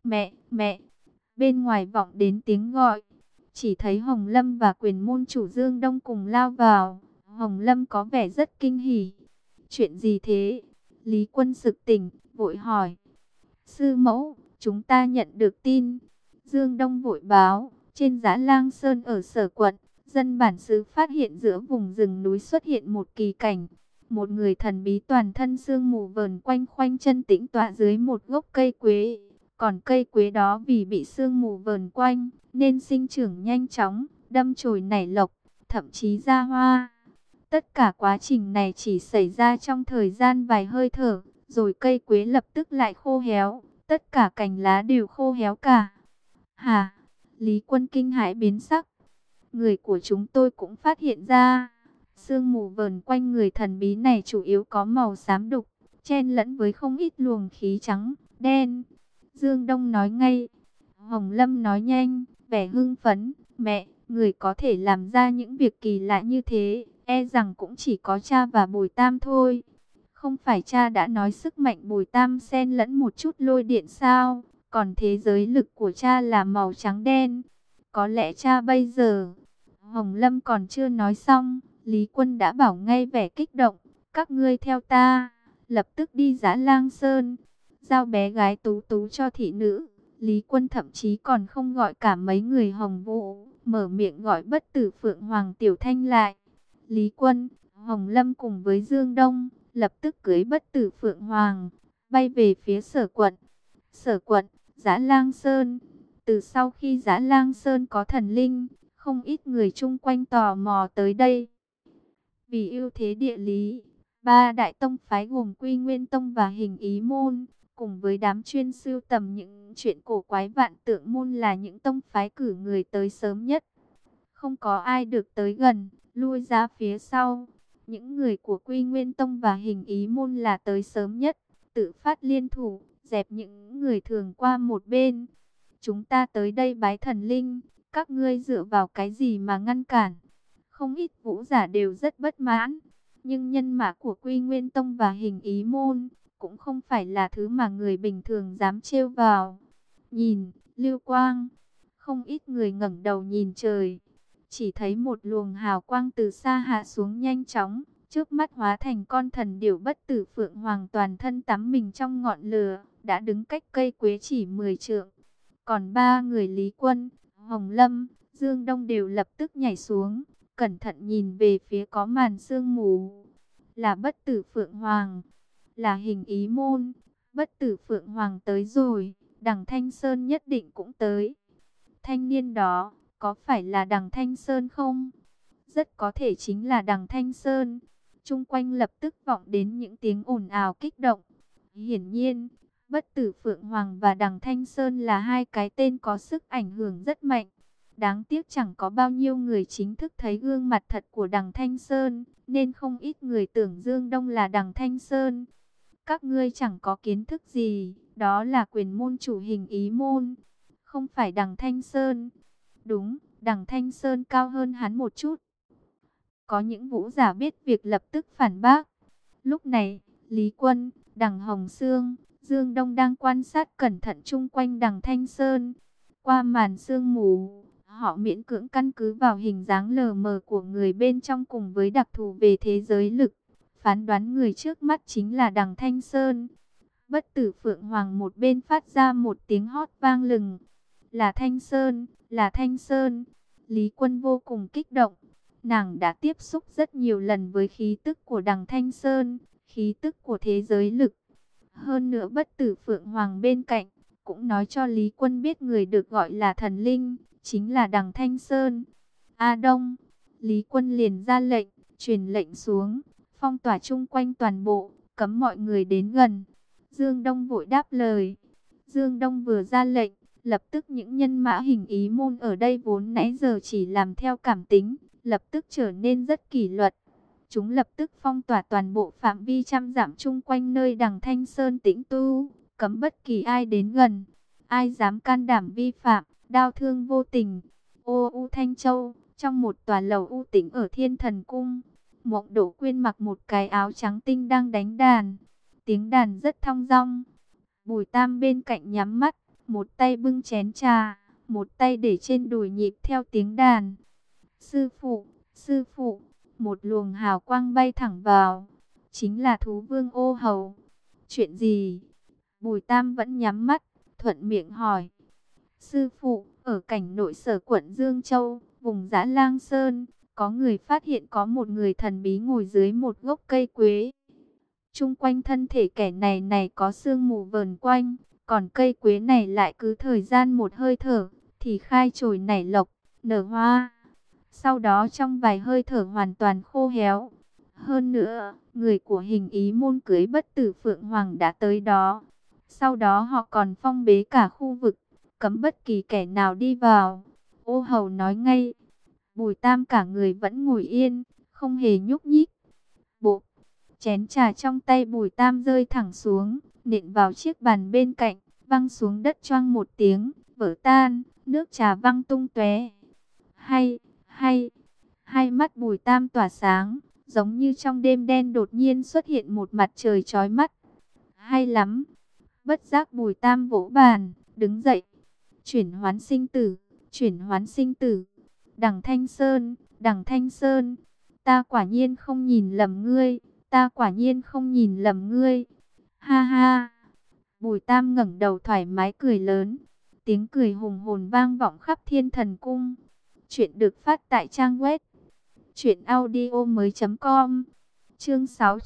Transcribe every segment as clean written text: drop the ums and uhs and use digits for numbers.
Mẹ, mẹ, bên ngoài vọng đến tiếng gọi. Chỉ thấy Hồng Lâm và quyền môn chủ Dương Đông cùng lao vào. Hồng Lâm có vẻ rất kinh hỉ. Chuyện gì thế? Lý Quân sực tỉnh, vội hỏi. Sư mẫu, chúng ta nhận được tin. Dương Đông vội báo, trên Dã Lang Sơn ở Sở Quận, dân bản xứ phát hiện giữa vùng rừng núi xuất hiện một kỳ cảnh. Một người thần bí toàn thân sương mù vờn quanh khoanh chân tĩnh tọa dưới một gốc cây quế. Còn cây quế đó vì bị sương mù vờn quanh, nên sinh trưởng nhanh chóng, đâm chồi nảy lộc, thậm chí ra hoa. Tất cả quá trình này chỉ xảy ra trong thời gian vài hơi thở, rồi cây quế lập tức lại khô héo, tất cả cành lá đều khô héo cả. Hả? Lý Quân kinh hãi biến sắc. Người của chúng tôi cũng phát hiện ra, sương mù vờn quanh người thần bí này chủ yếu có màu xám đục, chen lẫn với không ít luồng khí trắng, đen. Dương Đông nói ngay. Hồng Lâm nói nhanh, vẻ hưng phấn. Mẹ, người có thể làm ra những việc kỳ lạ như thế, e rằng cũng chỉ có cha và Bùi Tam thôi. Không phải cha đã nói sức mạnh Bùi Tam xen lẫn một chút lôi điện sao? Còn thế giới lực của cha là màu trắng đen. Có lẽ cha bây giờ... Hồng Lâm còn chưa nói xong, Lý Quân đã bảo ngay vẻ kích động. Các ngươi theo ta, lập tức đi Dã Lang Sơn, giao bé gái Tú Tú cho thị nữ. Lý Quân thậm chí còn không gọi cả mấy người Hồng Vũ, mở miệng gọi Bất Tử Phượng Hoàng Tiểu Thanh lại. Lý Quân, Hồng Lâm cùng với Dương Đông, lập tức cưỡi Bất Tử Phượng Hoàng, bay về phía Sở Quận. Sở Quận, Dã Lang Sơn. Từ sau khi Dã Lang Sơn có thần linh, không ít người chung quanh tò mò tới đây. Vì ưu thế địa lý, ba đại tông phái gồm Quy Nguyên Tông và Hình Ý Môn, cùng với đám chuyên sưu tầm những chuyện cổ quái Vạn Tượng Môn là những tông phái cử người tới sớm nhất. Không có ai được tới gần, lui ra phía sau. Những người của Quy Nguyên Tông và Hình Ý Môn là tới sớm nhất, tự phát liên thủ, dẹp những người thường qua một bên. Chúng ta tới đây bái thần linh, các ngươi dựa vào cái gì mà ngăn cản? Không ít vũ giả đều rất bất mãn, nhưng nhân mã của Quy Nguyên Tông và Hình Ý Môn cũng không phải là thứ mà người bình thường dám trêu vào. Nhìn, lưu quang, không ít người ngẩng đầu nhìn trời, chỉ thấy một luồng hào quang từ xa hạ xuống nhanh chóng, trước mắt hóa thành con thần điểu Bất Tử Phượng Hoàng toàn thân tắm mình trong ngọn lửa, đã đứng cách cây quế chỉ 10 trượng. Còn ba người Lý Quân, Hồng Lâm, Dương Đông đều lập tức nhảy xuống, cẩn thận nhìn về phía có màn sương mù. Là Bất Tử Phượng Hoàng, là Hình Ý Môn. Bất Tử Phượng Hoàng tới rồi, Đằng Thanh Sơn nhất định cũng tới. Thanh niên đó, có phải là Đằng Thanh Sơn không? Rất có thể chính là Đằng Thanh Sơn. Chung quanh lập tức vọng đến những tiếng ồn ào kích động. Hiển nhiên, Bất Tử Phượng Hoàng và Đằng Thanh Sơn là hai cái tên có sức ảnh hưởng rất mạnh. Đáng tiếc chẳng có bao nhiêu người chính thức thấy gương mặt thật của Đằng Thanh Sơn, nên không ít người tưởng Dương Đông là Đằng Thanh Sơn. Các ngươi chẳng có kiến thức gì, đó là quyền môn chủ Hình Ý Môn, không phải Đằng Thanh Sơn. Đúng, Đằng Thanh Sơn cao hơn hắn một chút. Có những vũ giả biết việc lập tức phản bác. Lúc này, Lý Quân, Đằng Hồng Sương, Dương Đông đang quan sát cẩn thận chung quanh Đằng Thanh Sơn. Qua màn sương mù, họ miễn cưỡng căn cứ vào hình dáng lờ mờ của người bên trong cùng với đặc thù về thế giới lực, phán đoán người trước mắt chính là Đằng Thanh Sơn. Bất Tử Phượng Hoàng một bên phát ra một tiếng hót vang lừng. Là Thanh Sơn, là Thanh Sơn. Lý Quân vô cùng kích động. Nàng đã tiếp xúc rất nhiều lần với khí tức của Đằng Thanh Sơn, khí tức của thế giới lực. Hơn nữa Bất Tử Phượng Hoàng bên cạnh cũng nói cho Lý Quân biết người được gọi là thần linh chính là Đằng Thanh Sơn. A Đông, Lý Quân liền ra lệnh, truyền lệnh xuống, phong tỏa chung quanh toàn bộ, cấm mọi người đến gần. Dương Đông vội đáp lời. Dương Đông vừa ra lệnh, lập tức những nhân mã Hình Ý Môn ở đây vốn nãy giờ chỉ làm theo cảm tính, lập tức trở nên rất kỷ luật. Chúng lập tức phong tỏa toàn bộ phạm vi trăm dặm chung quanh nơi Đằng Thanh Sơn tĩnh tu, cấm bất kỳ ai đến gần. Ai dám can đảm vi phạm, đao thương vô tình. Ô U Thanh Châu, trong một tòa lầu u tĩnh ở Thiên Thần Cung, Mộng Đỗ Quyên mặc một cái áo trắng tinh đang đánh đàn. Tiếng đàn rất thong dong. Bùi Tam bên cạnh nhắm mắt, một tay bưng chén trà, một tay để trên đùi nhịp theo tiếng đàn. Sư phụ, một luồng hào quang bay thẳng vào, chính là thú vương Ô Hầu. Chuyện gì? Bùi Tam vẫn nhắm mắt, thuận miệng hỏi. Sư phụ, ở cảnh nội sở quận Dương Châu, vùng Dã Lang Sơn, có người phát hiện có một người thần bí ngồi dưới một gốc cây quế. Chung quanh thân thể kẻ này có sương mù vờn quanh, còn cây quế này lại cứ thời gian một hơi thở, thì khai chồi nảy lộc, nở hoa. Sau đó trong vài hơi thở hoàn toàn khô héo. Hơn nữa, người của Hình Ý môn cưới Bất Tử Phượng Hoàng đã tới đó. Sau đó họ còn phong bế cả khu vực, cấm bất kỳ kẻ nào đi vào. Ô Hầu nói ngay. Bùi Tam cả người vẫn ngồi yên, không hề nhúc nhích. Bộ chén trà trong tay Bùi Tam rơi thẳng xuống, nện vào chiếc bàn bên cạnh, văng xuống đất choang một tiếng, vỡ tan, nước trà văng tung tóe. Hai mắt Bùi Tam tỏa sáng, giống như trong đêm đen đột nhiên xuất hiện một mặt trời chói mắt. Hay lắm. Bất giác Bùi Tam vỗ bàn, đứng dậy. Chuyển hoán sinh tử, chuyển hoán sinh tử. Đằng Thanh Sơn, ta quả nhiên không nhìn lầm ngươi, ta quả nhiên không nhìn lầm ngươi. Ha ha. Bùi Tam ngẩng đầu thoải mái cười lớn, tiếng cười hùng hồn vang vọng khắp Thiên Thần Cung. Chuyện được phát tại trang web truyệnaudiomoi.com. Chương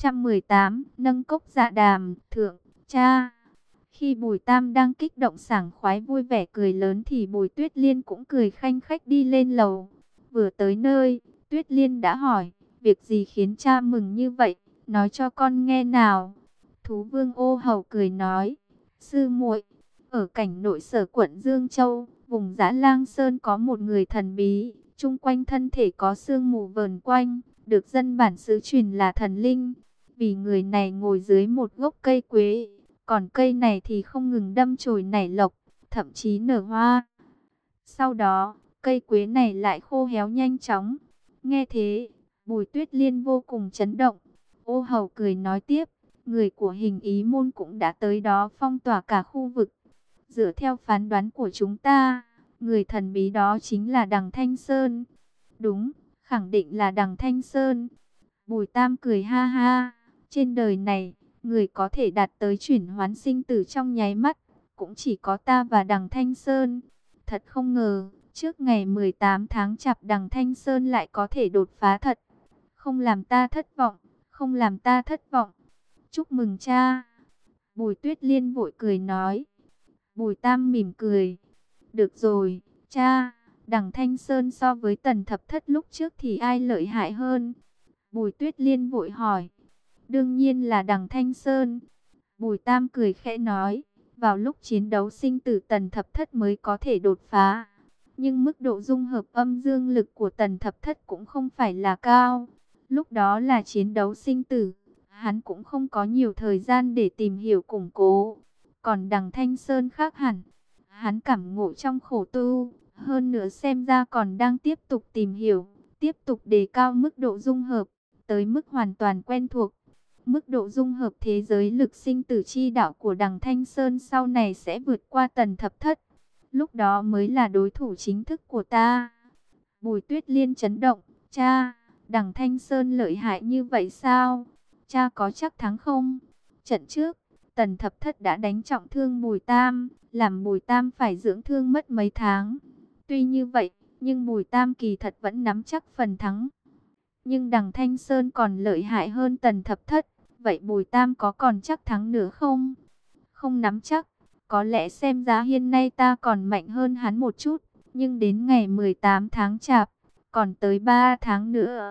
618, nâng cốc dạ đàm, thượng, cha. Khi Bùi Tam đang kích động sảng khoái vui vẻ cười lớn thì Bùi Tuyết Liên cũng cười khanh khách đi lên lầu. Vừa tới nơi, Tuyết Liên đã hỏi, việc gì khiến cha mừng như vậy, nói cho con nghe nào. Thú vương Ô Hầu cười nói, sư muội, ở cảnh nội sở quận Dương Châu, vùng Dã Lang Sơn có một người thần bí, chung quanh thân thể có sương mù vờn quanh, được dân bản xứ truyền là thần linh. Vì người này ngồi dưới một gốc cây quế, còn cây này thì không ngừng đâm chồi nảy lộc, thậm chí nở hoa. Sau đó, cây quế này lại khô héo nhanh chóng. Nghe thế, Bùi Tuyết Liên vô cùng chấn động. Ô Hầu cười nói tiếp, người của Hình Ý môn cũng đã tới đó phong tỏa cả khu vực. Dựa theo phán đoán của chúng ta, người thần bí đó chính là Đằng Thanh Sơn. Đúng, khẳng định là Đằng Thanh Sơn. Bùi Tam cười ha ha, trên đời này, người có thể đạt tới chuyển hoán sinh tử trong nháy mắt, cũng chỉ có ta và Đằng Thanh Sơn. Thật không ngờ, trước ngày 18 tháng Chạp Đằng Thanh Sơn lại có thể đột phá thật. Không làm ta thất vọng, không làm ta thất vọng. Chúc mừng cha. Bùi Tuyết Liên vội cười nói. Bùi Tam mỉm cười. Được rồi, cha, Đằng Thanh Sơn so với Tần Thập Thất lúc trước thì ai lợi hại hơn? Bùi Tuyết Liên vội hỏi. Đương nhiên là Đằng Thanh Sơn. Bùi Tam cười khẽ nói. Vào lúc chiến đấu sinh tử Tần Thập Thất mới có thể đột phá. Nhưng mức độ dung hợp âm dương lực của Tần Thập Thất cũng không phải là cao. Lúc đó là chiến đấu sinh tử, hắn cũng không có nhiều thời gian để tìm hiểu củng cố. Còn Đằng Thanh Sơn khác hẳn, hắn cảm ngộ trong khổ tu, hơn nữa xem ra còn đang tiếp tục tìm hiểu, tiếp tục đề cao mức độ dung hợp, tới mức hoàn toàn quen thuộc. Mức độ dung hợp thế giới lực sinh tử chi đạo của Đằng Thanh Sơn sau này sẽ vượt qua Tần Thập Thất. Lúc đó mới là đối thủ chính thức của ta. Bùi Tuyết Liên chấn động, cha, Đằng Thanh Sơn lợi hại như vậy sao? Cha có chắc thắng không? Trận trước, Tần Thập Thất đã đánh trọng thương Bùi Tam, làm Bùi Tam phải dưỡng thương mất mấy tháng. Tuy như vậy, nhưng Bùi Tam kỳ thật vẫn nắm chắc phần thắng. Nhưng Đằng Thanh Sơn còn lợi hại hơn Tần Thập Thất, vậy Bùi Tam có còn chắc thắng nữa không? Không nắm chắc, có lẽ xem ra hiện nay ta còn mạnh hơn hắn một chút, nhưng đến ngày 18 tháng Chạp, còn tới 3 tháng nữa.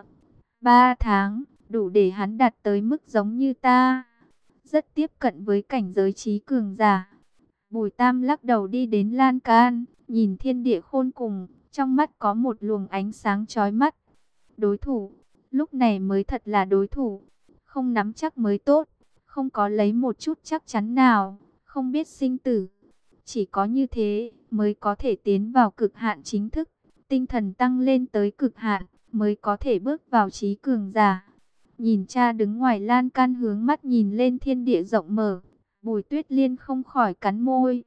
3 tháng, đủ để hắn đạt tới mức giống như ta. Rất tiếp cận với cảnh giới trí cường giả. Bùi Tam lắc đầu đi đến lan can, nhìn thiên địa khôn cùng, trong mắt có một luồng ánh sáng chói mắt. Đối thủ, lúc này mới thật là đối thủ. Không nắm chắc mới tốt, không có lấy một chút chắc chắn nào, không biết sinh tử. Chỉ có như thế mới có thể tiến vào cực hạn chính thức, tinh thần tăng lên tới cực hạn, mới có thể bước vào trí cường giả. Nhìn cha đứng ngoài lan can hướng mắt nhìn lên thiên địa rộng mở, Bùi Tuyết Liên không khỏi cắn môi.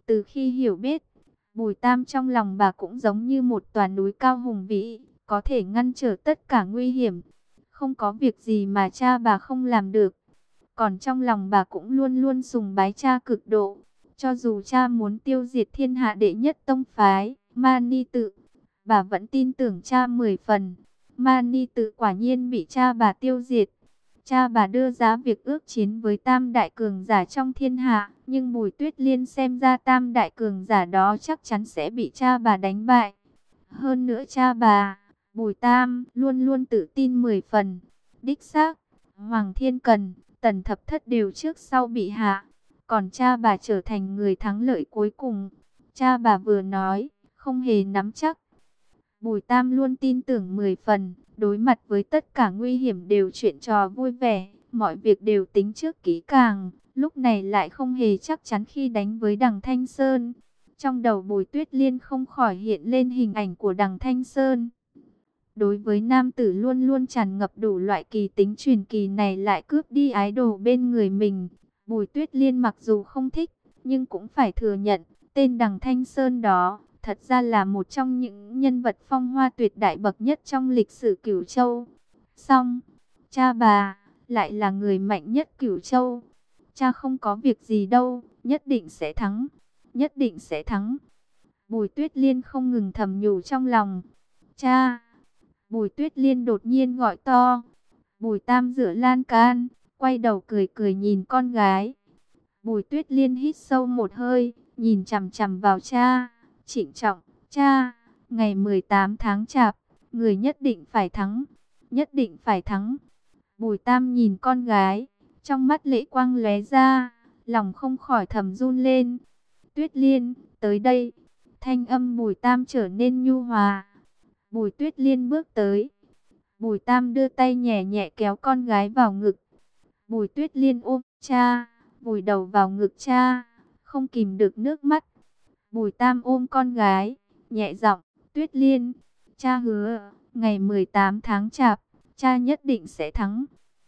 Từ khi hiểu biết, Bùi Tam trong lòng bà cũng giống như một tòa núi cao hùng vĩ, có thể ngăn trở tất cả nguy hiểm. Không có việc gì mà cha bà không làm được. Còn trong lòng bà cũng luôn luôn sùng bái cha cực độ. Cho dù cha muốn tiêu diệt thiên hạ đệ nhất tông phái, Mani Tự, bà vẫn tin tưởng cha 10 phần. Mani Tự quả nhiên bị cha bà tiêu diệt. Cha bà đưa ra việc ước chiến với tam đại cường giả trong thiên hạ, nhưng Bùi Tuyết Liên xem ra tam đại cường giả đó chắc chắn sẽ bị cha bà đánh bại. Hơn nữa cha bà, Bùi Tam, luôn luôn tự tin 10 phần. Đích xác, Hoàng Thiên Cần, Tần Thập Thất đều trước sau bị hạ, còn cha bà trở thành người thắng lợi cuối cùng. Cha bà vừa nói, không hề nắm chắc. Bùi Tam luôn tin tưởng 10 phần, đối mặt với tất cả nguy hiểm đều chuyện trò vui vẻ, mọi việc đều tính trước kỹ càng, lúc này lại không hề chắc chắn khi đánh với Đằng Thanh Sơn. Trong đầu Bùi Tuyết Liên không khỏi hiện lên hình ảnh của Đằng Thanh Sơn. Đối với nam tử luôn luôn tràn ngập đủ loại kỳ tính truyền kỳ này lại cướp đi ái đồ bên người mình, Bùi Tuyết Liên mặc dù không thích, nhưng cũng phải thừa nhận, tên Đằng Thanh Sơn đó thật ra là một trong những nhân vật phong hoa tuyệt đại bậc nhất trong lịch sử Cửu Châu. Song, cha bà lại là người mạnh nhất Cửu Châu. Cha không có việc gì đâu, nhất định sẽ thắng, nhất định sẽ thắng. Bùi Tuyết Liên không ngừng thầm nhủ trong lòng. Cha! Bùi Tuyết Liên đột nhiên gọi to. Bùi Tam dựa lan can, quay đầu cười cười nhìn con gái. Bùi Tuyết Liên hít sâu một hơi, nhìn chằm chằm vào cha, trịnh trọng. Cha, ngày 18 tháng Chạp, người nhất định phải thắng, nhất định phải thắng. Bùi Tam nhìn con gái, trong mắt lệ quang lóe ra, lòng không khỏi thầm run lên. Tuyết Liên, tới đây. Thanh âm Bùi Tam trở nên nhu hòa. Bùi Tuyết Liên bước tới. Bùi Tam đưa tay nhẹ nhẹ kéo con gái vào ngực. Bùi Tuyết Liên ôm cha, vùi đầu vào ngực cha, không kìm được nước mắt. Bùi Tam ôm con gái, nhẹ giọng, Tuyết Liên, cha hứa, ngày 18 tháng Chạp, cha nhất định sẽ thắng.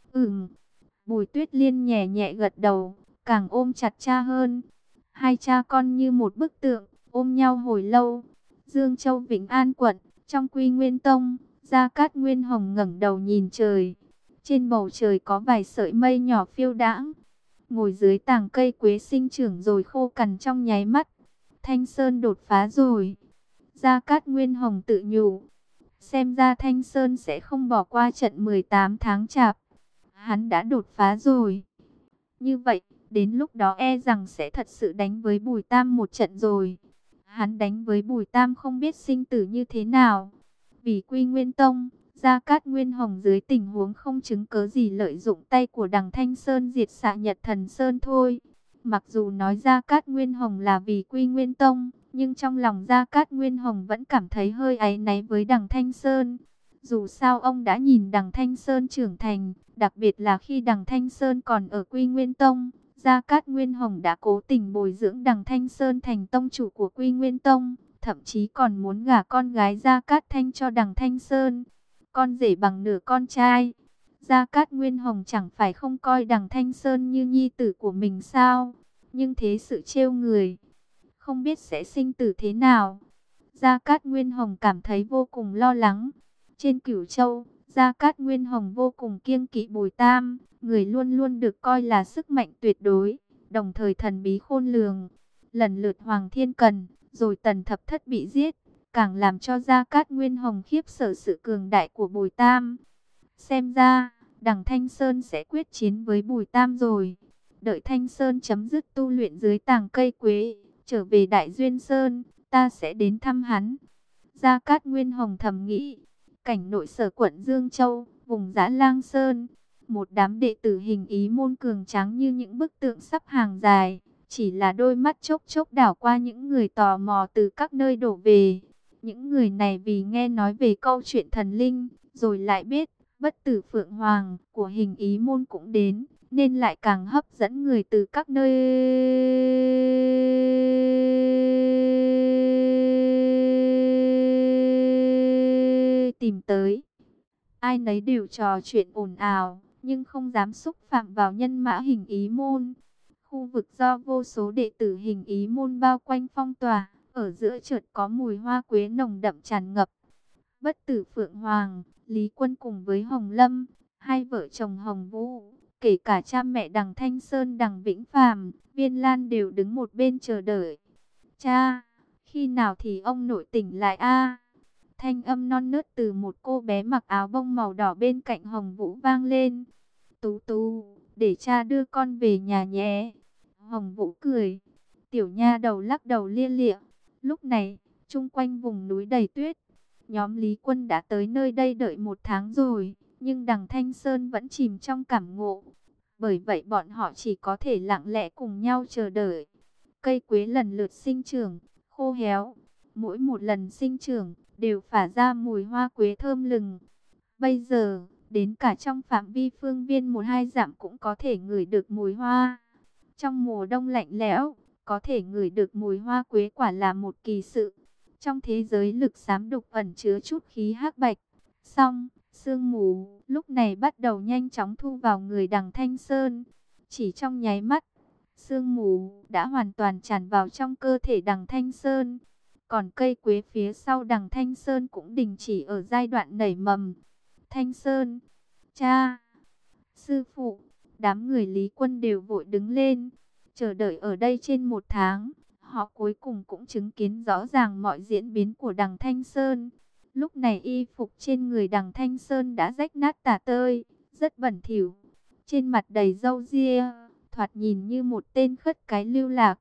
Bùi Tuyết Liên nhẹ nhẹ gật đầu, càng ôm chặt cha hơn. Hai cha con như một bức tượng, ôm nhau hồi lâu. Dương Châu Vĩnh An quận, trong Quy Nguyên Tông, Gia Cát Nguyên Hồng ngẩng đầu nhìn trời. Trên bầu trời có vài sợi mây nhỏ phiêu đãng. Ngồi dưới tàng cây quế sinh trưởng rồi khô cằn trong nháy mắt. Thanh Sơn đột phá rồi. Gia Cát Nguyên Hồng tự nhủ. Xem ra Thanh Sơn sẽ không bỏ qua trận 18 tháng Chạp. Hắn đã đột phá rồi. Như vậy, đến lúc đó e rằng sẽ thật sự đánh với Bùi Tam một trận rồi. Hắn đánh với Bùi Tam không biết sinh tử như thế nào. Vì Quy Nguyên Tông, Gia Cát Nguyên Hồng dưới tình huống không chứng cớ gì lợi dụng tay của Đằng Thanh Sơn diệt xạ Nhật Thần Sơn thôi. Mặc dù nói Gia Cát Nguyên Hồng là vì Quy Nguyên Tông, nhưng trong lòng Gia Cát Nguyên Hồng vẫn cảm thấy hơi áy náy với Đằng Thanh Sơn. Dù sao ông đã nhìn Đằng Thanh Sơn trưởng thành, đặc biệt là khi Đằng Thanh Sơn còn ở Quy Nguyên Tông, Gia Cát Nguyên Hồng đã cố tình bồi dưỡng Đằng Thanh Sơn thành tông chủ của Quy Nguyên Tông, thậm chí còn muốn gả con gái Gia Cát Thanh cho Đằng Thanh Sơn, con rể bằng nửa con trai. Gia Cát Nguyên Hồng chẳng phải không coi Đằng Thanh Sơn như nhi tử của mình sao? Nhưng thế sự trêu người, không biết sẽ sinh tử thế nào. Gia Cát Nguyên Hồng cảm thấy vô cùng lo lắng. Trên Cửu Châu, Gia Cát Nguyên Hồng vô cùng kiêng kỵ Bùi Tam, người luôn luôn được coi là sức mạnh tuyệt đối, đồng thời thần bí khôn lường. Lần lượt Hoàng Thiên Cần, rồi Tần Thập Thất bị giết, càng làm cho Gia Cát Nguyên Hồng khiếp sợ sự cường đại của Bùi Tam. Xem ra, Đằng Thanh Sơn sẽ quyết chiến với Bùi Tam rồi. Đợi Thanh Sơn chấm dứt tu luyện dưới tàng cây quế, trở về Đại Duyên Sơn, ta sẽ đến thăm hắn. Gia Cát Nguyên Hồng thầm nghĩ. Cảnh nội sở quận Dương Châu, vùng Dã Lang Sơn, một đám đệ tử hình ý môn cường tráng như những bức tượng sắp hàng dài, chỉ là đôi mắt chốc chốc đảo qua những người tò mò từ các nơi đổ về. Những người này vì nghe nói về câu chuyện thần linh, rồi lại biết Bất Tử Phượng Hoàng của hình ý môn cũng đến, nên lại càng hấp dẫn người từ các nơi tìm tới. Ai nấy đều trò chuyện ồn ào, nhưng không dám xúc phạm vào nhân mã hình ý môn. Khu vực do vô số đệ tử Hình Ý môn bao quanh phong tỏa, ở giữa chợt có mùi hoa quế nồng đậm tràn ngập. Bất tử Phượng Hoàng, Lý Quân cùng với Hồng Lâm, hai vợ chồng Hồng Vũ, kể cả cha mẹ Đằng Thanh Sơn, Đằng Vĩnh Phàm, Viên Lan đều đứng một bên chờ đợi. Cha, khi nào thì ông nội tỉnh lại a? Thanh âm non nớt từ một cô bé mặc áo bông màu đỏ bên cạnh Hồng Vũ vang lên. Tú Tú, để cha đưa con về nhà nhé. Hồng Vũ cười. Tiểu nha đầu lắc đầu lia lịa. Lúc này, chung quanh vùng núi đầy tuyết. Nhóm Lý Quân đã tới nơi đây đợi 1 tháng rồi, nhưng Đằng Thanh Sơn vẫn chìm trong cảm ngộ. Bởi vậy bọn họ chỉ có thể lặng lẽ cùng nhau chờ đợi. Cây quế lần lượt sinh trưởng, khô héo. Mỗi một lần sinh trưởng, đều phả ra mùi hoa quế thơm lừng. Bây giờ, đến cả trong phạm vi phương viên 1-2 dặm cũng có thể ngửi được mùi hoa. Trong mùa đông lạnh lẽo, có thể ngửi được mùi hoa quế quả là một kỳ sự. Trong thế giới lực xám đục ẩn chứa chút khí hắc bạch. Xong, sương mù lúc này bắt đầu nhanh chóng thu vào người Đằng Thanh Sơn. Chỉ trong nháy mắt, sương mù đã hoàn toàn tràn vào trong cơ thể Đằng Thanh Sơn. Còn cây quế phía sau Đằng Thanh Sơn cũng đình chỉ ở giai đoạn nảy mầm. Thanh Sơn, cha, sư phụ, đám người Lý Quân đều vội đứng lên. Chờ đợi ở đây trên 1 tháng, họ cuối cùng cũng chứng kiến rõ ràng mọi diễn biến của Đằng Thanh Sơn. Lúc này y phục trên người Đằng Thanh Sơn đã rách nát tả tơi, rất bẩn thỉu. Trên mặt đầy râu ria, thoạt nhìn như một tên khất cái lưu lạc.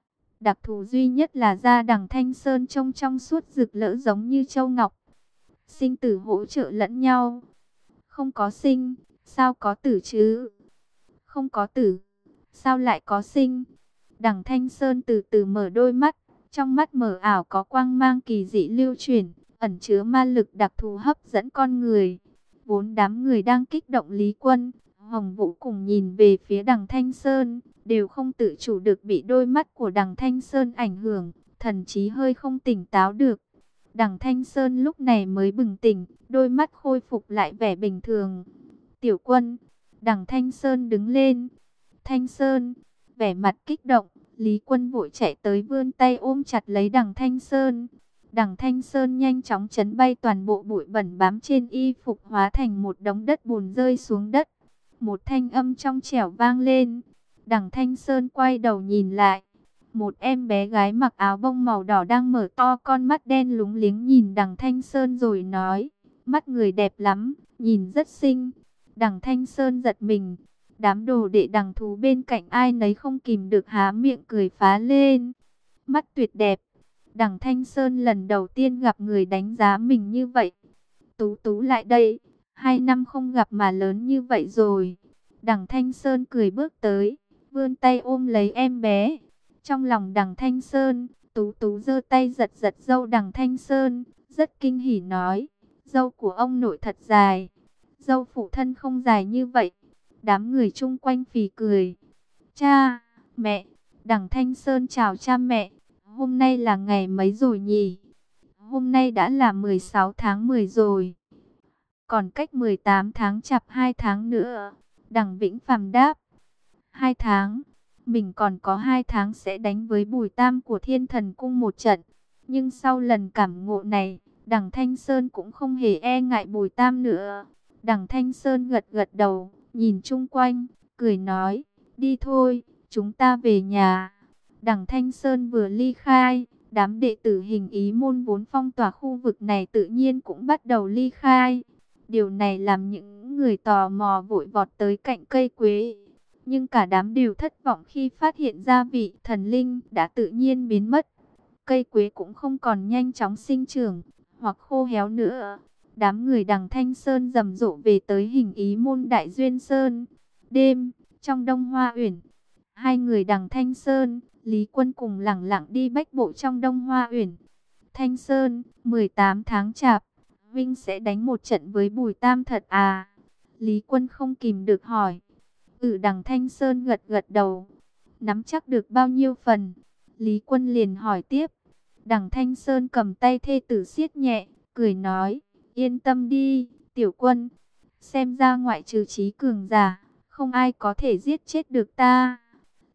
Đặc thù duy nhất là da Đằng Thanh Sơn trông trong suốt rực rỡ giống như châu ngọc. Sinh tử hỗ trợ lẫn nhau. Không có sinh, sao có tử chứ? Không có tử, sao lại có sinh? Đằng Thanh Sơn từ từ mở đôi mắt, trong mắt mờ ảo có quang mang kỳ dị lưu chuyển, ẩn chứa ma lực đặc thù hấp dẫn con người. Vốn đám người đang kích động Lý Quân, Hồng Vũ cùng nhìn về phía Đằng Thanh Sơn, đều không tự chủ được bị đôi mắt của Đằng Thanh Sơn ảnh hưởng, thần trí hơi không tỉnh táo được. Đằng Thanh Sơn lúc này mới bừng tỉnh, đôi mắt khôi phục lại vẻ bình thường. Tiểu Quân, Đằng Thanh Sơn đứng lên. Thanh Sơn, vẻ mặt kích động, Lý Quân vội chạy tới vươn tay ôm chặt lấy Đằng Thanh Sơn. Đằng Thanh Sơn nhanh chóng chấn bay toàn bộ bụi bẩn bám trên y phục hóa thành một đống đất bùn rơi xuống đất. Một thanh âm trong trẻo vang lên. Đằng Thanh Sơn quay đầu nhìn lại. Một em bé gái mặc áo bông màu đỏ đang mở to con mắt đen lúng liếng nhìn Đằng Thanh Sơn rồi nói. Mắt người đẹp lắm, nhìn rất xinh. Đằng Thanh Sơn giật mình. Đám đồ đệ Đằng thú bên cạnh ai nấy không kìm được há miệng cười phá lên. Mắt tuyệt đẹp. Đằng Thanh Sơn lần đầu tiên gặp người đánh giá mình như vậy. Tú Tú lại đây. 2 năm không gặp mà lớn như vậy rồi. Đằng Thanh Sơn cười bước tới, vươn tay ôm lấy em bé. Trong lòng Đằng Thanh Sơn, Tú Tú giơ tay giật giật râu Đằng Thanh Sơn, rất kinh hỉ nói, râu của ông nội thật dài, râu phụ thân không dài như vậy. Đám người chung quanh phì cười. Cha, mẹ, Đằng Thanh Sơn chào cha mẹ, hôm nay là ngày mấy rồi nhỉ? Hôm nay đã là 16 tháng 10 rồi. Còn cách 18 tháng chạp 2 tháng nữa. Đằng Vĩnh Phàm đáp. 2 tháng. Mình còn có 2 tháng sẽ đánh với Bùi Tam của Thiên Thần Cung một trận. Nhưng sau lần cảm ngộ này, Đằng Thanh Sơn cũng không hề e ngại Bùi Tam nữa. Đằng Thanh Sơn gật gật đầu, nhìn chung quanh, cười nói. Đi thôi, chúng ta về nhà. Đằng Thanh Sơn vừa ly khai, đám đệ tử Hình Ý môn vốn phong tỏa khu vực này tự nhiên cũng bắt đầu ly khai. Điều này làm những người tò mò vội vọt tới cạnh cây quế. Nhưng cả đám đều thất vọng khi phát hiện ra vị thần linh đã tự nhiên biến mất. Cây quế cũng không còn nhanh chóng sinh trưởng hoặc khô héo nữa. Đám người Đằng Thanh Sơn rầm rộ về tới Hình Ý môn Đại Duyên Sơn. Đêm, trong Đông Hoa Uyển, hai người Đằng Thanh Sơn, Lý Quân cùng lẳng lặng đi bách bộ trong Đông Hoa Uyển. Thanh Sơn, 18 tháng chạp, Vinh sẽ đánh một trận với Bùi Tam thật à? Lý Quân không kìm được hỏi. Đằng Thanh Sơn gật gật đầu. Nắm chắc được bao nhiêu phần? Lý Quân liền hỏi tiếp. Đằng Thanh Sơn cầm tay thê tử siết nhẹ, cười nói. Yên tâm đi, Tiểu Quân. Xem ra ngoại trừ trí cường giả, không ai có thể giết chết được ta.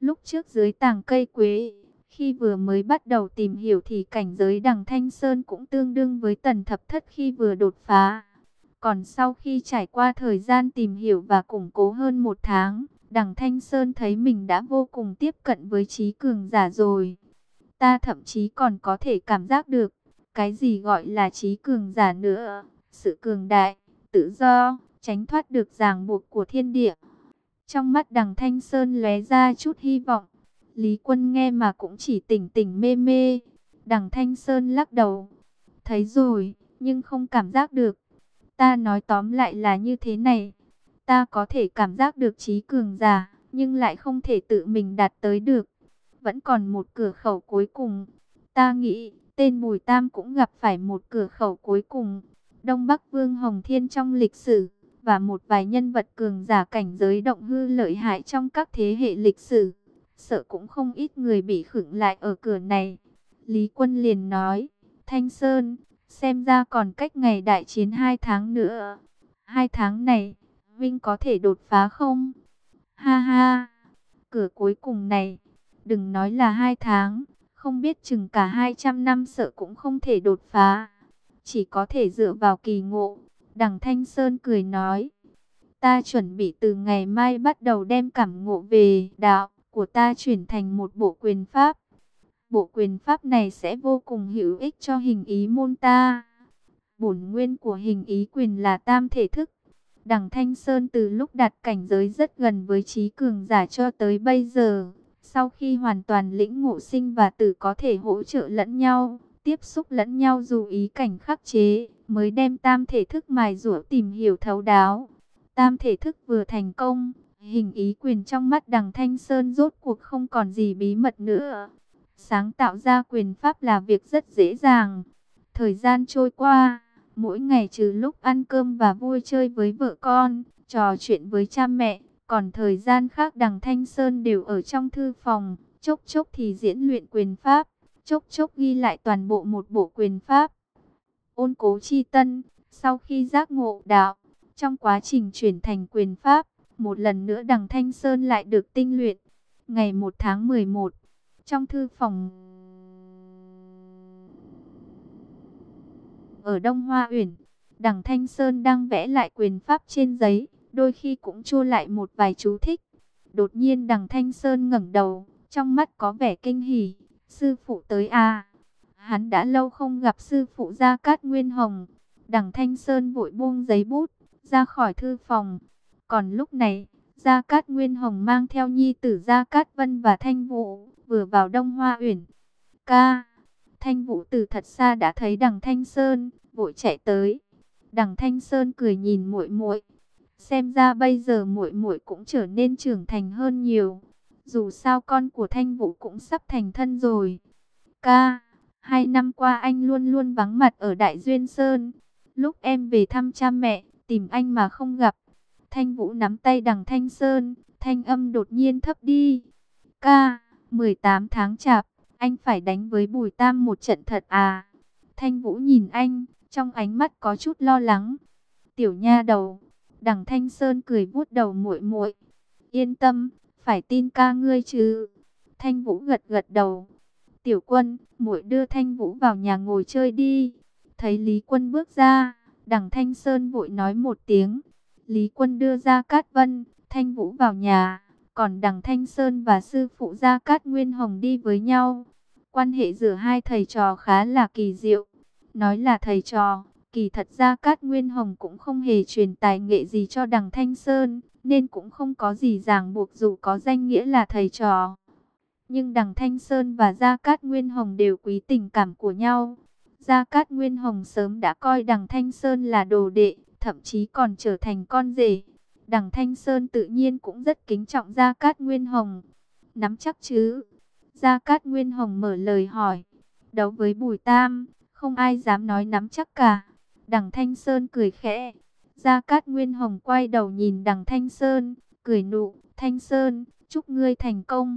Lúc trước dưới tàng cây quế, khi vừa mới bắt đầu tìm hiểu thì cảnh giới Đằng Thanh Sơn cũng tương đương với Tần Thập Thất khi vừa đột phá. Còn sau khi trải qua thời gian tìm hiểu và củng cố hơn 1 tháng, Đằng Thanh Sơn thấy mình đã vô cùng tiếp cận với trí cường giả rồi. Ta thậm chí còn có thể cảm giác được, cái gì gọi là trí cường giả nữa, sự cường đại, tự do, tránh thoát được ràng buộc của thiên địa. Trong mắt Đằng Thanh Sơn lóe ra chút hy vọng. Lý Quân nghe mà cũng chỉ tỉnh tỉnh mê mê. Đằng Thanh Sơn lắc đầu. Thấy rồi, nhưng không cảm giác được. Ta nói tóm lại là như thế này. Ta có thể cảm giác được trí cường giả, nhưng lại không thể tự mình đạt tới được. Vẫn còn một cửa khẩu cuối cùng. Ta nghĩ, tên Bùi Tam cũng gặp phải một cửa khẩu cuối cùng. Đông Bắc Vương Hồng Thiên trong lịch sử, và một vài nhân vật cường giả cảnh giới động hư lợi hại trong các thế hệ lịch sử. Sợ cũng không ít người bị khựng lại ở cửa này. Lý Quân liền nói, Thanh Sơn, xem ra còn cách ngày đại chiến 2 tháng nữa. 2 tháng này, Vinh có thể đột phá không? Ha ha, cửa cuối cùng này, đừng nói là 2 tháng, không biết chừng cả 200 năm sợ cũng không thể đột phá. Chỉ có thể dựa vào kỳ ngộ. Đằng Thanh Sơn cười nói, ta chuẩn bị từ ngày mai bắt đầu đem cảm ngộ về đạo của ta chuyển thành một bộ quyền pháp. Bộ quyền pháp này sẽ vô cùng hữu ích cho hình ý môn ta. Bổn nguyên của hình ý quyền là tam thể thức. Đằng Thanh Sơn từ lúc đạt cảnh giới rất gần với trí cường giả cho tới bây giờ, sau khi hoàn toàn lĩnh ngộ sinh và tử có thể hỗ trợ lẫn nhau, tiếp xúc lẫn nhau dù ý cảnh khắc chế, mới đem tam thể thức mài dũa tìm hiểu thấu đáo. Tam thể thức vừa thành công, hình ý quyền trong mắt Đằng Thanh Sơn rốt cuộc không còn gì bí mật nữa. Sáng tạo ra quyền pháp là việc rất dễ dàng. Thời gian trôi qua, mỗi ngày trừ lúc ăn cơm và vui chơi với vợ con, trò chuyện với cha mẹ, còn thời gian khác Đằng Thanh Sơn đều ở trong thư phòng, chốc chốc thì diễn luyện quyền pháp, chốc chốc ghi lại toàn bộ một bộ quyền pháp. Ôn Cố Chi Tân, sau khi giác ngộ đạo, trong quá trình chuyển thành quyền pháp, một lần nữa Đằng Thanh Sơn lại được tinh luyện. Ngày 1 tháng 11, trong thư phòng ở Đông Hoa Uyển, Đằng Thanh Sơn đang vẽ lại quyền pháp trên giấy, đôi khi cũng chua lại một vài chú thích. Đột nhiên Đằng Thanh Sơn ngẩng đầu, trong mắt có vẻ kinh hỉ. Sư phụ tới à? Hắn đã lâu không gặp sư phụ Gia Cát Nguyên Hồng. Đằng Thanh Sơn vội buông giấy bút, ra khỏi thư phòng. Còn lúc này, Gia Cát Nguyên Hồng mang theo nhi tử Gia Cát Vân và Thanh Vũ, vừa vào Đông Hoa Uyển. Ca, Thanh Vũ từ thật xa đã thấy Đằng Thanh Sơn, vội chạy tới. Đằng Thanh Sơn cười nhìn muội muội, xem ra bây giờ muội muội cũng trở nên trưởng thành hơn nhiều. Dù sao con của Thanh Vũ cũng sắp thành thân rồi. Ca, 2 năm qua anh luôn luôn vắng mặt ở Đại Duyên Sơn. Lúc em về thăm cha mẹ, tìm anh mà không gặp. Thanh Vũ nắm tay Đằng Thanh Sơn, thanh âm đột nhiên thấp đi. Ca, 18 tháng chạp, anh phải đánh với Bùi Tam một trận thật à? Thanh Vũ nhìn anh, trong ánh mắt có chút lo lắng. Tiểu nha đầu. Đằng Thanh Sơn cười vuốt đầu muội muội. Yên tâm, phải tin ca ngươi chứ. Thanh Vũ gật gật đầu. Tiểu Quân, muội đưa Thanh Vũ vào nhà ngồi chơi đi. Thấy Lý Quân bước ra, Đằng Thanh Sơn vội nói một tiếng. Lý Quân đưa Gia Cát Vân, Thanh Vũ vào nhà, còn Đằng Thanh Sơn và sư phụ Gia Cát Nguyên Hồng đi với nhau. Quan hệ giữa hai thầy trò khá là kỳ diệu. Nói là thầy trò, kỳ thật Gia Cát Nguyên Hồng cũng không hề truyền tài nghệ gì cho Đằng Thanh Sơn, nên cũng không có gì ràng buộc dù có danh nghĩa là thầy trò. Nhưng Đằng Thanh Sơn và Gia Cát Nguyên Hồng đều quý tình cảm của nhau. Gia Cát Nguyên Hồng sớm đã coi Đằng Thanh Sơn là đồ đệ, thậm chí còn trở thành con rể. Đằng Thanh Sơn tự nhiên cũng rất kính trọng Gia Cát Nguyên Hồng. Nắm chắc chứ? Gia Cát Nguyên Hồng mở lời hỏi. Đấu với Bùi Tam, không ai dám nói nắm chắc cả. Đằng Thanh Sơn cười khẽ. Gia Cát Nguyên Hồng quay đầu nhìn Đằng Thanh Sơn, cười nụ. Thanh Sơn, chúc ngươi thành công.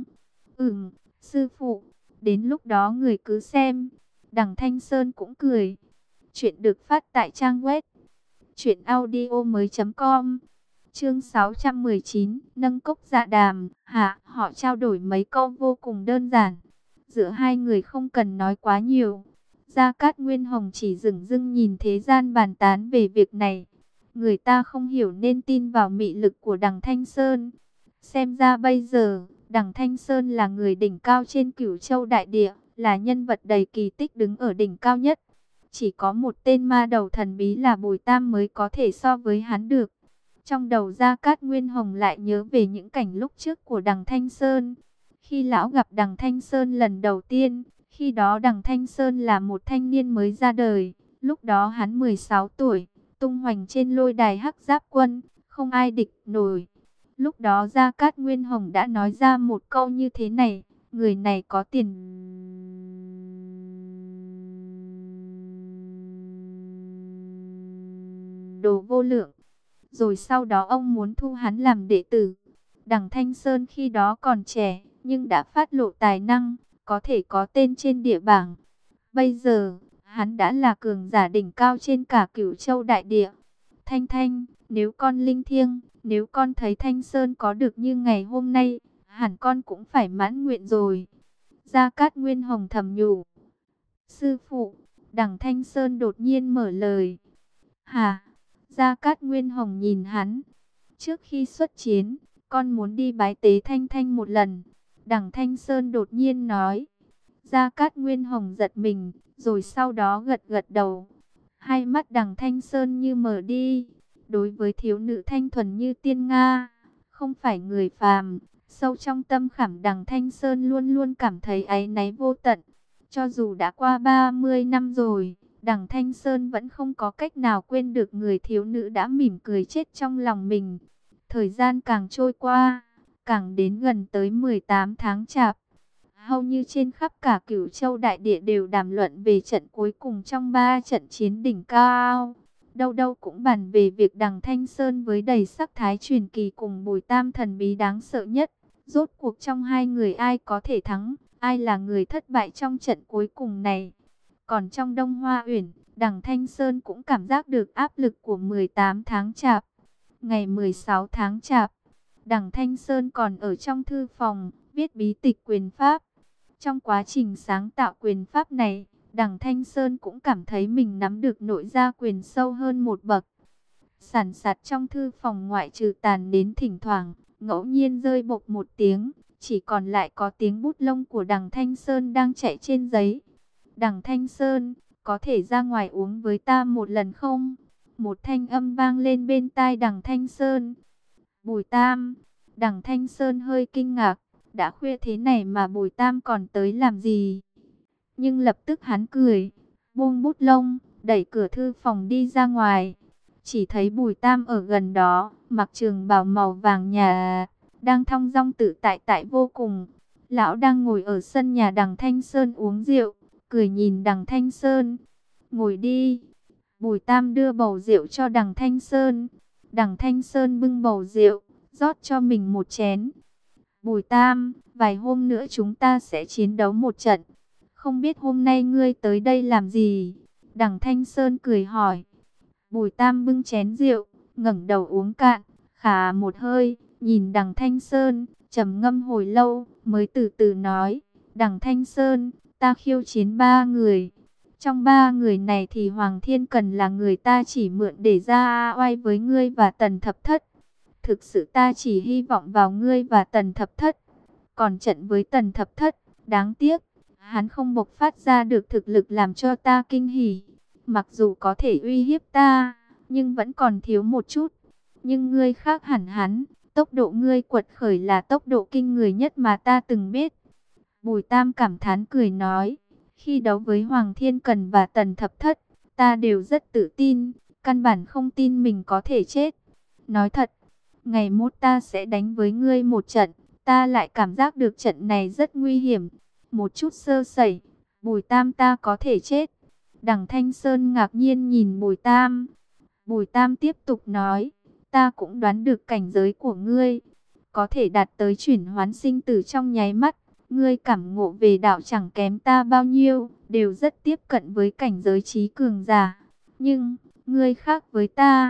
Sư phụ, đến lúc đó người cứ xem. Đằng Thanh Sơn cũng cười. Chuyện được phát tại trang web truyệnaudiomoi.com. Chương 619, nâng cốc dạ đàm. Họ trao đổi mấy câu vô cùng đơn giản. Giữa hai người không cần nói quá nhiều. Gia Cát Nguyên Hồng chỉ dửng dưng nhìn thế gian bàn tán về việc này. Người ta không hiểu nên tin vào mị lực của Đằng Thanh Sơn. Xem ra bây giờ, Đằng Thanh Sơn là người đỉnh cao trên Cửu Châu đại địa, là nhân vật đầy kỳ tích đứng ở đỉnh cao nhất. Chỉ có một tên ma đầu thần bí là Bùi Tam mới có thể so với hắn được. Trong đầu Gia Cát Nguyên Hồng lại nhớ về những cảnh lúc trước của Đằng Thanh Sơn. Khi lão gặp Đằng Thanh Sơn lần đầu tiên, khi đó Đằng Thanh Sơn là một thanh niên mới ra đời. Lúc đó hắn 16 tuổi, tung hoành trên lôi đài Hắc Giáp Quân, không ai địch nổi. Lúc đó Gia Cát Nguyên Hồng đã nói ra một câu như thế này: người này có tiền đồ vô lượng. Rồi sau đó ông muốn thu hắn làm đệ tử. Đằng Thanh Sơn khi đó còn trẻ, nhưng đã phát lộ tài năng, có thể có tên trên địa bảng. Bây giờ, hắn đã là cường giả đỉnh cao trên cả Cửu Châu đại địa. Thanh Thanh, nếu con linh thiêng, nếu con thấy Thanh Sơn có được như ngày hôm nay, hẳn con cũng phải mãn nguyện rồi. Gia Cát Nguyên Hồng thầm nhủ. Sư phụ, Đằng Thanh Sơn đột nhiên mở lời. Hả? Gia Cát Nguyên Hồng nhìn hắn. Trước khi xuất chiến, con muốn đi bái tế Thanh Thanh một lần. Đằng Thanh Sơn đột nhiên nói. Gia Cát Nguyên Hồng giật mình, rồi sau đó gật gật đầu. Hai mắt Đằng Thanh Sơn như mở đi. Đối với thiếu nữ thanh thuần như tiên Nga, không phải người phàm, sâu trong tâm khảm Đằng Thanh Sơn luôn luôn cảm thấy áy náy vô tận. Cho dù đã qua 30 năm rồi, Đằng Thanh Sơn vẫn không có cách nào quên được người thiếu nữ đã mỉm cười chết trong lòng mình. Thời gian càng trôi qua, càng đến gần tới 18 tháng chạp. Hầu như trên khắp cả Cửu Châu đại địa đều đàm luận về trận cuối cùng trong 3 trận chiến đỉnh cao. Đâu đâu cũng bàn về việc Đằng Thanh Sơn với đầy sắc thái truyền kỳ cùng Bùi Tam thần bí đáng sợ nhất. Rốt cuộc trong hai người ai có thể thắng, ai là người thất bại trong trận cuối cùng này. Còn trong Đông Hoa Uyển, Đằng Thanh Sơn cũng cảm giác được áp lực của 18 tháng chạp. Ngày 16 tháng chạp, Đằng Thanh Sơn còn ở trong thư phòng, viết bí tịch quyền pháp. Trong quá trình sáng tạo quyền pháp này, Đằng Thanh Sơn cũng cảm thấy mình nắm được nội gia quyền sâu hơn một bậc. Sàn sạt trong thư phòng ngoại trừ tàn đến thỉnh thoảng, ngẫu nhiên rơi bột một tiếng, chỉ còn lại có tiếng bút lông của Đằng Thanh Sơn đang chạy trên giấy. Đằng Thanh Sơn, có thể ra ngoài uống với ta một lần không? Một thanh âm vang lên bên tai Đằng Thanh Sơn. Bùi Tam. Đằng Thanh Sơn hơi kinh ngạc, đã khuya thế này mà Bùi Tam còn tới làm gì? Nhưng lập tức hắn cười, buông bút lông, đẩy cửa thư phòng đi ra ngoài. Chỉ thấy Bùi Tam ở gần đó, mặc trường bào màu vàng nhà, đang thong dong tự tại vô cùng. Lão đang ngồi ở sân nhà Đằng Thanh Sơn uống rượu, cười nhìn Đằng Thanh Sơn. Ngồi đi. Bùi Tam đưa bầu rượu cho Đằng Thanh Sơn. Đằng Thanh Sơn bưng bầu rượu, rót cho mình một chén. Bùi Tam, vài hôm nữa chúng ta sẽ chiến đấu một trận. Không biết hôm nay ngươi tới đây làm gì? Đằng Thanh Sơn cười hỏi. Bùi Tam bưng chén rượu, ngẩng đầu uống cạn, khà một hơi, nhìn Đằng Thanh Sơn, trầm ngâm hồi lâu, mới từ từ nói. Đằng Thanh Sơn, ta khiêu chiến 3 người. Trong 3 người này thì Hoàng Thiên Cần là người ta chỉ mượn để ra oai với ngươi và Tần Thập Thất. Thực sự ta chỉ hy vọng vào ngươi và Tần Thập Thất. Còn trận với Tần Thập Thất, đáng tiếc, hắn không bộc phát ra được thực lực làm cho ta kinh hỉ. Mặc dù có thể uy hiếp ta, nhưng vẫn còn thiếu một chút. Nhưng ngươi khác hẳn hắn, tốc độ ngươi quật khởi là tốc độ kinh người nhất mà ta từng biết. Bùi Tam cảm thán cười nói, khi đấu với Hoàng Thiên Cần và Tần Thập Thất, ta đều rất tự tin, căn bản không tin mình có thể chết. Nói thật, ngày mốt ta sẽ đánh với ngươi một trận, ta lại cảm giác được trận này rất nguy hiểm. Một chút sơ sẩy, Bùi Tam ta có thể chết. Đằng Thanh Sơn ngạc nhiên nhìn Bùi Tam. Bùi Tam tiếp tục nói, ta cũng đoán được cảnh giới của ngươi, có thể đạt tới chuyển hoán sinh tử trong nháy mắt. Ngươi cảm ngộ về đạo chẳng kém ta bao nhiêu, đều rất tiếp cận với cảnh giới trí cường giả. Nhưng, ngươi khác với ta,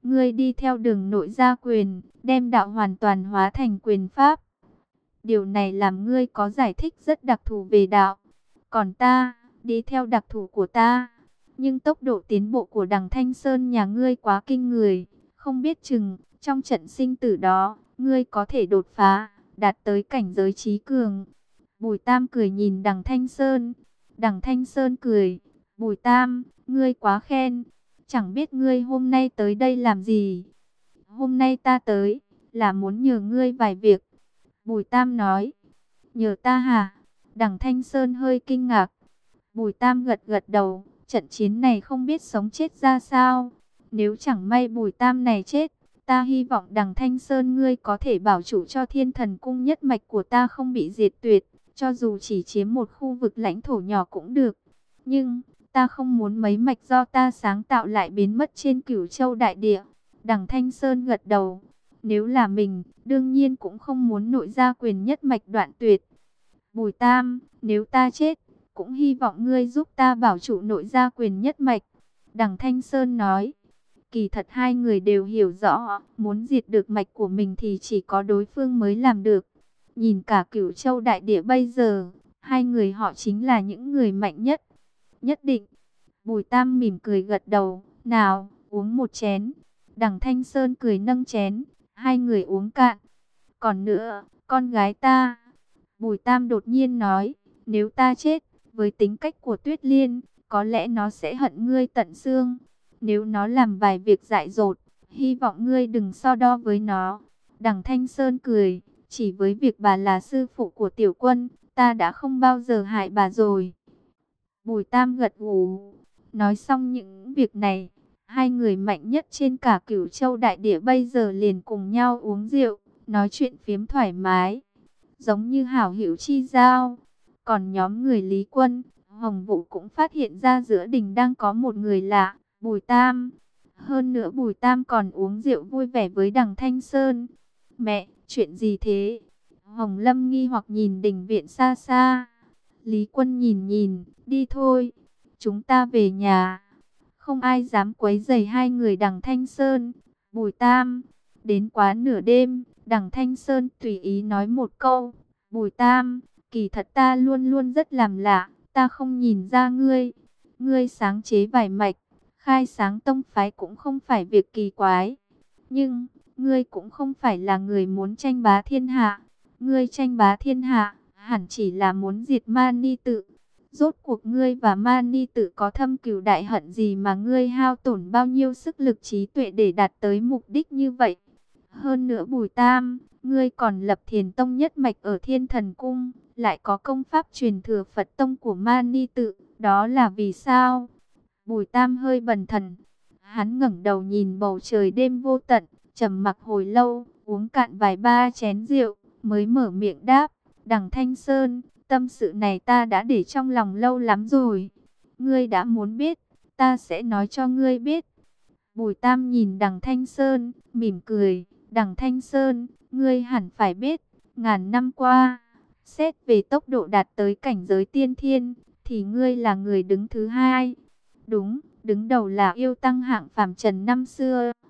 ngươi đi theo đường nội gia quyền, đem đạo hoàn toàn hóa thành quyền pháp. Điều này làm ngươi có giải thích rất đặc thù về đạo. Còn ta, đi theo đặc thù của ta. Nhưng tốc độ tiến bộ của đằng Thanh Sơn nhà ngươi quá kinh người. Không biết chừng, trong trận sinh tử đó, ngươi có thể đột phá, đạt tới cảnh giới trí cường. Bùi Tam cười nhìn đằng Thanh Sơn. Đằng Thanh Sơn cười. Bùi Tam, ngươi quá khen. Chẳng biết ngươi hôm nay tới đây làm gì. Hôm nay ta tới, là muốn nhờ ngươi vài việc. Bùi Tam nói. Nhờ ta hả? Đằng Thanh Sơn hơi kinh ngạc. Bùi Tam gật gật đầu. Trận chiến này không biết sống chết ra sao. Nếu chẳng may Bùi Tam này chết, ta hy vọng đằng Thanh Sơn ngươi có thể bảo chủ cho Thiên Thần Cung nhất mạch của ta không bị diệt tuyệt. Cho dù chỉ chiếm một khu vực lãnh thổ nhỏ cũng được. Nhưng, ta không muốn mấy mạch do ta sáng tạo lại biến mất trên Cửu Châu đại địa. Đằng Thanh Sơn gật đầu. Nếu là mình, đương nhiên cũng không muốn nội gia quyền nhất mạch đoạn tuyệt. Bùi Tam, nếu ta chết, cũng hy vọng ngươi giúp ta bảo trụ nội gia quyền nhất mạch. Đằng Thanh Sơn nói. Kỳ thật hai người đều hiểu rõ, muốn diệt được mạch của mình thì chỉ có đối phương mới làm được. Nhìn cả Cửu Châu đại địa bây giờ, hai người họ chính là những người mạnh nhất. Nhất định. Bùi Tam mỉm cười gật đầu. Nào, uống một chén. Đằng Thanh Sơn cười nâng chén. Hai người uống cạn. Còn nữa, con gái ta. Bùi Tam đột nhiên nói. Nếu ta chết, với tính cách của Tuyết Liên, có lẽ nó sẽ hận ngươi tận xương. Nếu nó làm vài việc dại dột, hy vọng ngươi đừng so đo với nó. Đằng Thanh Sơn cười. Chỉ với việc bà là sư phụ của Tiểu Quân, ta đã không bao giờ hại bà rồi. Bùi Tam gật gù. Nói xong những việc này, hai người mạnh nhất trên cả Cửu Châu đại địa bây giờ liền cùng nhau uống rượu, nói chuyện phiếm thoải mái, giống như hảo hữu chi giao. Còn nhóm người Lý Quân, Hồng Vũ cũng phát hiện ra giữa đình đang có một người lạ, Bùi Tam. Hơn nữa Bùi Tam còn uống rượu vui vẻ với đằng Thanh Sơn. Mẹ, chuyện gì thế? Hồng Lâm nghi hoặc nhìn đình viện xa xa. Lý Quân nhìn nhìn, đi thôi, chúng ta về nhà. Không ai dám quấy rầy hai người đằng Thanh Sơn, Bùi Tam. Đến quá nửa đêm, đằng Thanh Sơn tùy ý nói một câu. Bùi Tam, kỳ thật ta luôn luôn rất làm lạ, ta không nhìn ra ngươi. Ngươi sáng chế vài mạch, khai sáng tông phái cũng không phải việc kỳ quái. Nhưng, ngươi cũng không phải là người muốn tranh bá thiên hạ. Ngươi tranh bá thiên hạ, hẳn chỉ là muốn diệt Ma Ni Tự. Rốt cuộc ngươi và Ma Ni Tự có thâm cừu đại hận gì mà ngươi hao tổn bao nhiêu sức lực trí tuệ để đạt tới mục đích như vậy? Hơn nữa Bùi Tam, ngươi còn lập Thiền Tông nhất mạch ở Thiên Thần Cung, lại có công pháp truyền thừa Phật Tông của Ma Ni Tự, đó là vì sao? Bùi Tam hơi bần thần, hắn ngẩng đầu nhìn bầu trời đêm vô tận, trầm mặc hồi lâu, uống cạn vài ba chén rượu, mới mở miệng đáp. Đằng Thanh Sơn, tâm sự này ta đã để trong lòng lâu lắm rồi. Ngươi đã muốn biết, ta sẽ nói cho ngươi biết. Bùi Tam nhìn đằng Thanh Sơn, mỉm cười. Đằng Thanh Sơn, ngươi hẳn phải biết, ngàn năm qua, xét về tốc độ đạt tới cảnh giới tiên thiên, thì ngươi là người đứng thứ hai. Đúng, đứng đầu là yêu tăng hạng phàm trần năm xưa.